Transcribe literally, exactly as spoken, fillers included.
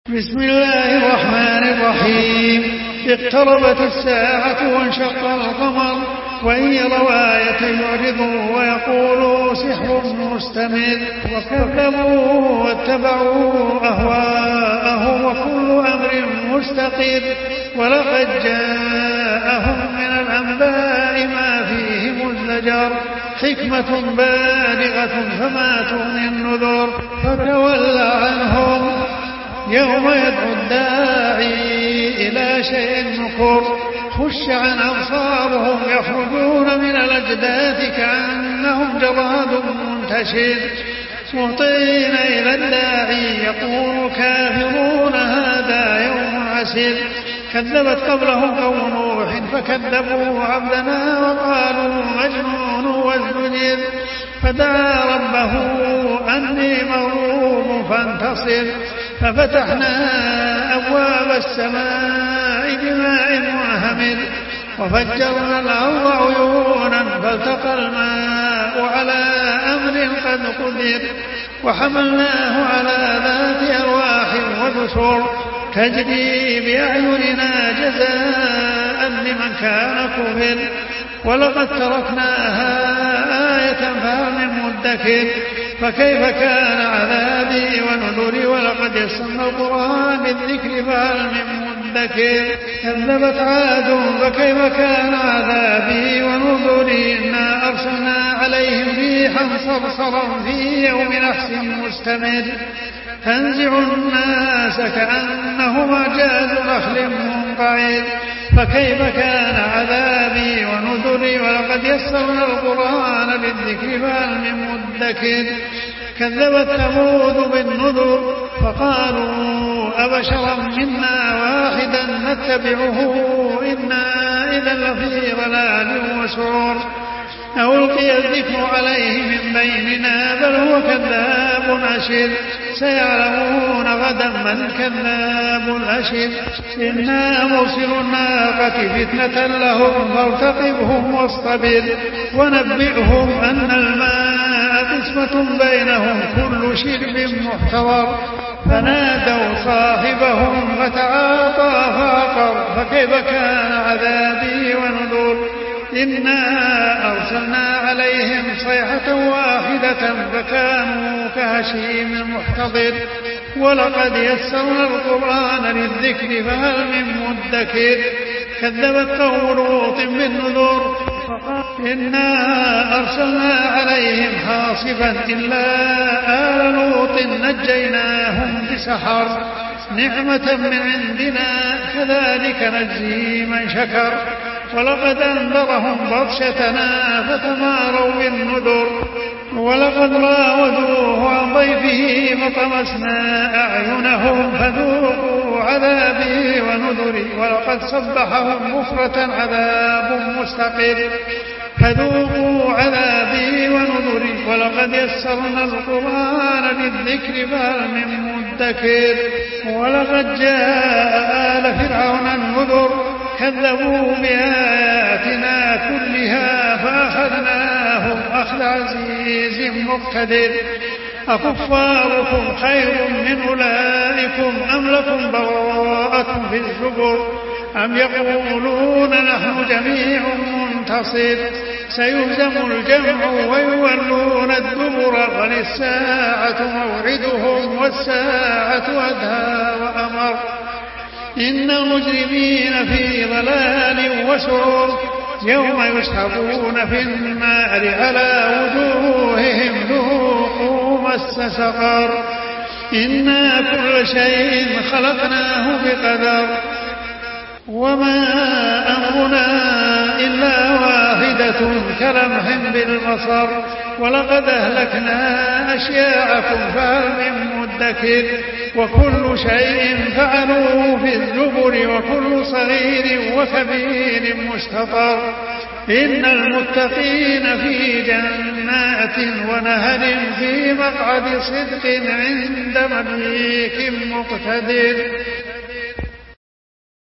بسم الله الرحمن الرحيم. اقتربت الساعة وانشق القمر وإن يروا آية يعرضوا ويقولوا سحر مستمر وكذبوا واتبعوا أهواءهم وكل أمر مستقر ولقد جاءهم من الأنباء ما فيه مزدجر حكمة بالغة فما تغني النذر فتول عنهم يوم يدعو الداعي إلى شيء نكر خش عن أبصارهم يخرجون من الأجداث كأنهم جراد منتشر مهطعين إلى الداعي يقول الكافرون هذا يوم عسير كذبت قبلهم قوم نوح فكذبوا عبدنا وقالوا مجنون وازدجر فدعا ربه أني مغلوب فانتصر ففتحنا أبواب السماء بماء منهمر وفجرنا الأرض عيونا فالتقى الماء على أمر قد قدر وحملناه على ذات أرواح ودسر تجري بأعيننا جزاء لمن كان كفر ولقد تركناها آية فهل من مدكر فكيف كان عذابي ونذري ولقد يسرنا القرآن بالذكر فهل من مدكر كذبت عاد فكيف كان عذابي ونذري إنا أرسلنا عليهم ريحا صرصرا في يوم نحس مستمر تنزع الناس كأنهم أعجاز نخل منقعر فكيف كان عذابي ونذري ولقد يسرنا القرآن للذكر فهل من مدكر كذبت ثمود بالنذر فقالوا أبشرا منا واحدا نتبعه إنا إذا لفي ضلال وسعر ألقي الذكر عليه من بيننا بل هو كذاب أشر سيعلمون غدا من كذاب الأشر إنا مرسل الناقة فتنة لهم فارتقبهم واصطبر ونبئهم أن الماء قسمة بينهم كل شرب محتضر فنادوا صاحبهم فتعاطى فعقر فكيف كان عذابي ونذر إنا أرسلنا عليهم صيحة واحدة فكانوا كهشيم المحتضر ولقد يسرنا القرآن للذكر فهل من مدكر كذبت قوم لوط بالنذر إنا أرسلنا عليهم حاصبا إلا آل لوط نجيناهم بسحر نعمة من عندنا كذلك نجزي من شكر ولقد أنذرهم بطشتنا فتماروا بالنذر ولقد راودوه عن ضيفه فطمسنا أعينهم فذوقوا عذابي ونذري ولقد صبحهم بكرة عذاب مستقر فذوقوا عذابي ونذري ولقد يسرنا القرآن للذكر فهل من مدكر ولقد جاء آل فرعون النذر كذبوا بآياتنا كلها فأخذناهم أخذ عزيز مقتدر أكفاركم خير من أولئكم أم لكم براءة في الزبر أم يقولون نحن جميع منتصر سيهزم الجمع ويولون الدبر بل الساعة موعدهم والساعة أدهى وأمر إن المجرمين في ضلال وسعر يوم يسحبون في النار على وجوههم ذوقوا مس سقر إنا كل شيء خلقناه بقدر وما أمرنا إلا واحدة كلمح بالبصر ولقد أهلكنا أشياعكم فهل من مدكر وكل شيء فعلوه في الزبر وكل صغير وكبير مستطر إن المتقين في جنات ونهر في مقعد صدق عند مليك مقتدر